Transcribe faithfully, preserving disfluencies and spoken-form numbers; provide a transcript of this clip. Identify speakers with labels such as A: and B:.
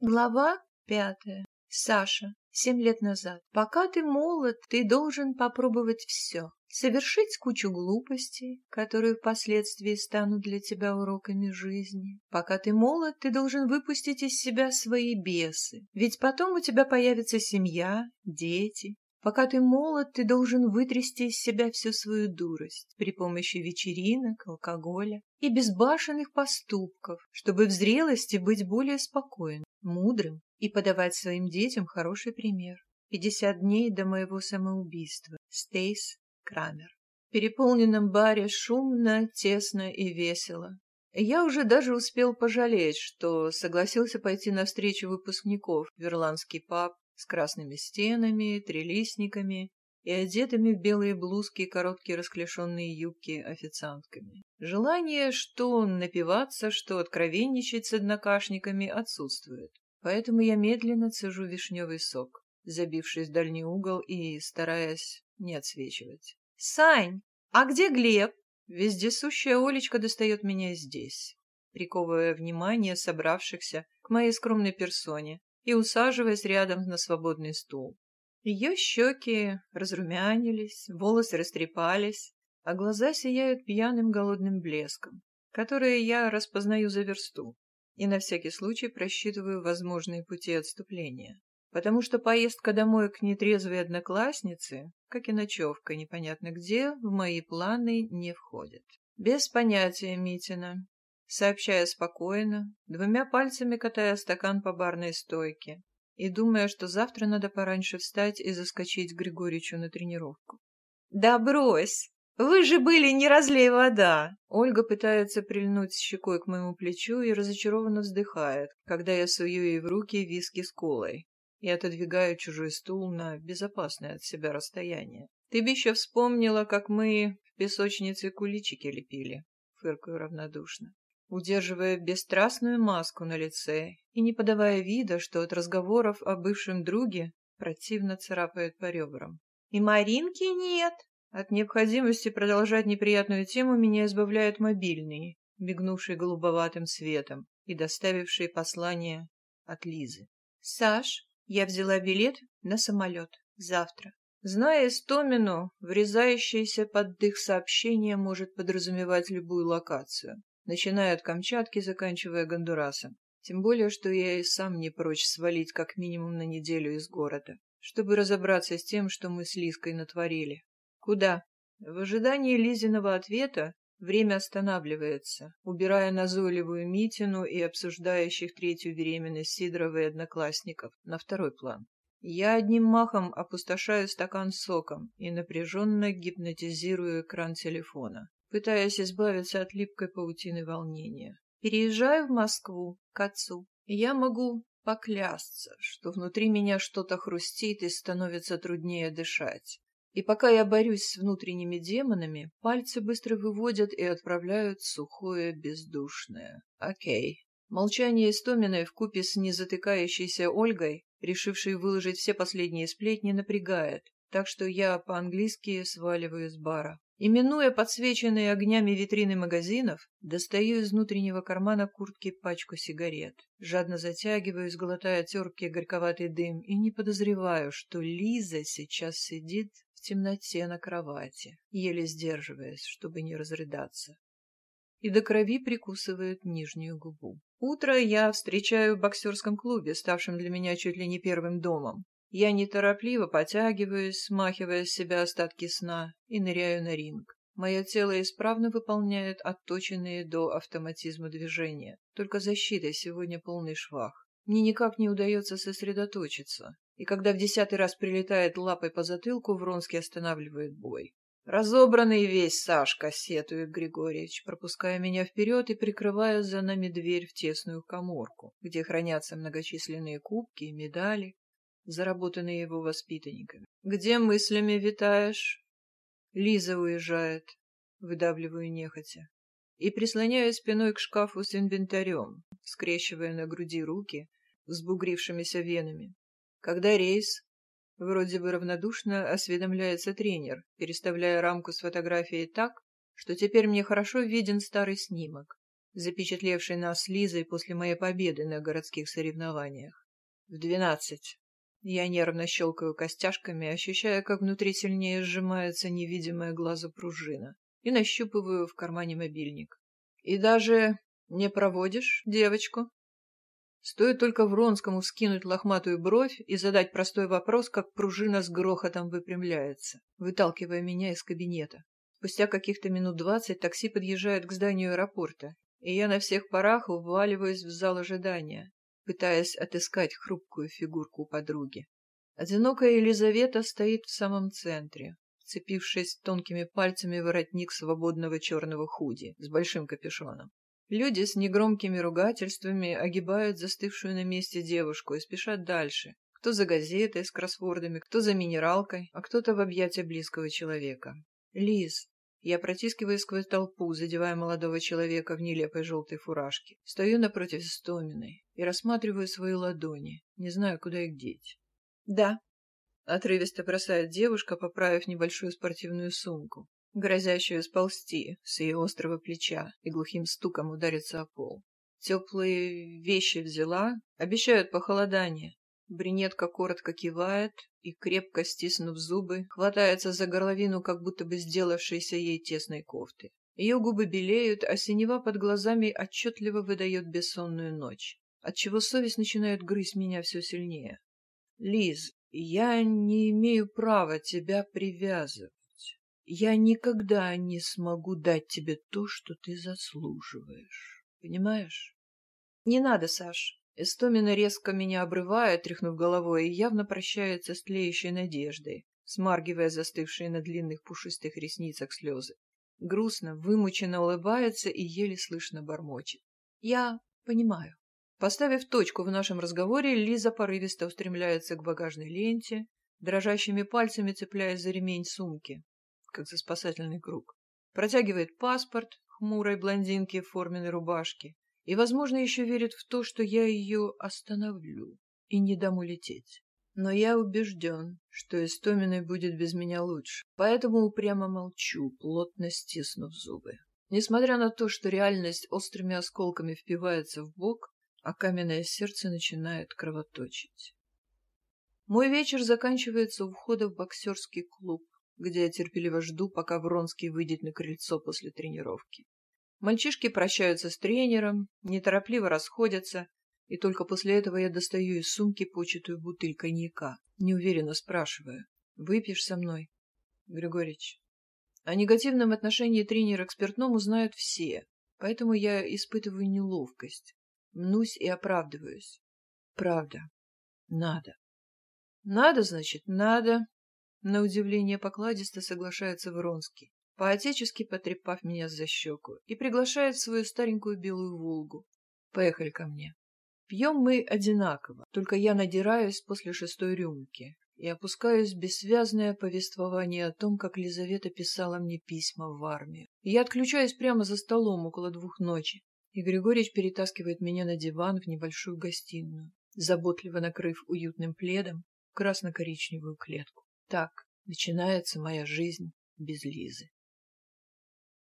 A: Глава пятая. Саша. Семь лет назад. Пока ты молод, ты должен попробовать все. Совершить кучу глупостей, которые впоследствии станут для тебя уроками жизни. Пока ты молод, ты должен выпустить из себя свои бесы. Ведь потом у тебя появится семья, дети. Пока ты молод, ты должен вытрясти из себя всю свою дурость при помощи вечеринок, алкоголя и безбашенных поступков, чтобы в зрелости быть более спокойным, мудрым и подавать своим детям хороший пример. Пятьдесят дней до моего самоубийства. Стейс Крамер. В переполненном баре шумно, тесно и весело. Я уже даже успел пожалеть, что согласился пойти на встречу выпускников в ирландский паб с красными стенами, трилистниками и одетыми в белые блузки и короткие расклешенные юбки официантками. Желание что напиваться, что откровенничать с однокашниками отсутствует. Поэтому я медленно цежу вишневый сок, забившись в дальний угол и стараясь не отсвечивать. «Сань, а где Глеб?» Вездесущая Олечка достает меня здесь, приковывая внимание собравшихся к моей скромной персоне и усаживаясь рядом на свободный стул. Ее щеки разрумянились, волосы растрепались, а глаза сияют пьяным голодным блеском, который я распознаю за версту и на всякий случай просчитываю возможные пути отступления, потому что поездка домой к нетрезвой однокласснице, как и ночевка непонятно где, в мои планы не входит. Без понятия, Митина. Сообщая спокойно, двумя пальцами катая стакан по барной стойке и думая, что завтра надо пораньше встать и заскочить к Григоричу на тренировку. «Да брось! Вы же были не разлей вода!» Ольга пытается прильнуть щекой к моему плечу и разочарованно вздыхает, когда я сую ей в руки виски с колой и отодвигаю чужой стул на безопасное от себя расстояние. «Ты бы еще вспомнила, как мы в песочнице куличики лепили», — фыркаю равнодушно, удерживая бесстрастную маску на лице и не подавая вида, что от разговоров о бывшем друге противно царапает по ребрам. «И Маринки нет!» От необходимости продолжать неприятную тему меня избавляет мобильный, мигнувший голубоватым светом и доставивший послание от Лизы. «Саш, я взяла билет на самолет. Завтра». Зная Истомину, врезающееся под дых сообщение может подразумевать любую локацию, начиная от Камчатки, заканчивая Гондурасом. Тем более, что я и сам не прочь свалить как минимум на неделю из города, чтобы разобраться с тем, что мы с Лизкой натворили. Куда? В ожидании Лизиного ответа время останавливается, убирая назойливую Митину и обсуждающих третью беременность Сидорова и одноклассников на второй план. Я одним махом опустошаю стакан с соком и напряженно гипнотизирую экран телефона, пытаясь избавиться от липкой паутины волнения. Переезжаю в Москву к отцу, и я могу поклясться, что внутри меня что-то хрустит и становится труднее дышать. И пока я борюсь с внутренними демонами, пальцы быстро выводят и отправляют сухое бездушное. Окей. Молчание Истоминой вкупе с незатыкающейся Ольгой, решившей выложить все последние сплетни, напрягает, так что я по-английски сваливаю с бара. Именуя подсвеченные огнями витрины магазинов, достаю из внутреннего кармана куртки пачку сигарет. Жадно затягиваюсь, глотая терпкий горьковатый дым, и не подозреваю, что Лиза сейчас сидит в темноте на кровати, еле сдерживаясь, чтобы не разрыдаться, и до крови прикусывает нижнюю губу. Утро я встречаю в боксерском клубе, ставшем для меня чуть ли не первым домом. Я неторопливо потягиваюсь, смахивая с себя остатки сна, и ныряю на ринг. Мое тело исправно выполняет отточенные до автоматизма движения, только защитой сегодня полный швах. Мне никак не удается сосредоточиться, и когда в десятый раз прилетает лапой по затылку, Вронский останавливает бой. «Разобранный весь, Сашка», — сетует Григорьевич, пропуская меня вперед и прикрывая за нами дверь в тесную каморку, где хранятся многочисленные кубки и медали, заработанные его воспитанниками. «Где мыслями витаешь?» Лиза уезжает, выдавливаю нехотя, и прислоняю спиной к шкафу с инвентарем, скрещивая на груди руки с бугрившимися венами. «Когда рейс?» Вроде бы равнодушно осведомляется тренер, переставляя рамку с фотографией так, что теперь мне хорошо виден старый снимок. запечатлевший нас с Лизой после моей победы на городских соревнованиях. В двенадцать. Я нервно щелкаю костяшками, ощущая, как внутри сильнее сжимается невидимая глазу пружина, и нащупываю в кармане мобильник. И даже не проводишь девочку? Стоит только Вронскому вскинуть лохматую бровь и задать простой вопрос, как пружина с грохотом выпрямляется, выталкивая меня из кабинета. Спустя каких-то минут двадцать такси подъезжает к зданию аэропорта, и я на всех парах вваливаюсь в зал ожидания, пытаясь отыскать хрупкую фигурку подруги. Одинокая Елизавета стоит в самом центре, вцепившись тонкими пальцами в воротник свободного черного худи с большим капюшоном. Люди с негромкими ругательствами огибают застывшую на месте девушку и спешат дальше. Кто за газетой с кроссвордами, кто за минералкой, а кто-то в объятия близкого человека. «Лиз!» Я протискиваюсь сквозь толпу, задевая молодого человека в нелепой желтой фуражке. Стою напротив Истоминой и рассматриваю свои ладони, не знаю, куда их деть. «Да», — отрывисто бросает девушка, поправив небольшую спортивную сумку, грозящую сползти с ее острого плеча и глухим стуком удариться о пол. Теплые вещи взяла, обещают похолодание. Брюнетка коротко кивает и, крепко стиснув зубы, хватается за горловину, как будто бы сделавшейся ей тесной кофты. Ее губы белеют, а синева под глазами отчетливо выдает бессонную ночь, отчего совесть начинает грызть меня все сильнее. «Лиз, я не имею права тебя привязывать. Я никогда не смогу дать тебе то, что ты заслуживаешь. Понимаешь?» «Не надо, Саш». Истомина резко меня обрывает, тряхнув головой, и явно прощается с тлеющей надеждой, смаргивая застывшие на длинных пушистых ресницах слезы. Грустно, вымученно улыбается и еле слышно бормочет. «Я понимаю». Поставив точку в нашем разговоре, Лиза порывисто устремляется к багажной ленте, дрожащими пальцами цепляясь за ремень сумки, как за спасательный круг. Протягивает паспорт хмурой блондинке в форменной рубашке и, возможно, еще верит в то, что я ее остановлю и не дам улететь. Но я убежден, что Истоминой будет без меня лучше, поэтому упрямо молчу, плотно стиснув зубы. Несмотря на то, что реальность острыми осколками впивается в бок, а каменное сердце начинает кровоточить. Мой вечер заканчивается у входа в боксерский клуб, где я терпеливо жду, пока Вронский выйдет на крыльцо после тренировки. Мальчишки прощаются с тренером, неторопливо расходятся, и только после этого я достаю из сумки початую бутыль коньяка, неуверенно спрашивая: «Выпьешь со мной, Григорич?» О негативном отношении тренера к спиртному знают все, поэтому я испытываю неловкость, мнусь и оправдываюсь. Правда, надо. Надо, значит, надо. На удивление покладисто соглашается Вронский, по-отечески потрепав меня за щеку, и приглашает в свою старенькую белую «Волгу». Поехали ко мне. Пьем мы одинаково, только я надираюсь после шестой рюмки и опускаюсь в бессвязное повествование о том, как Лизавета писала мне письма в армию. И я отключаюсь прямо за столом около двух ночи, и Григорьевич перетаскивает меня на диван в небольшую гостиную, заботливо накрыв уютным пледом красно-коричневую клетку. Так начинается моя жизнь без Лизы.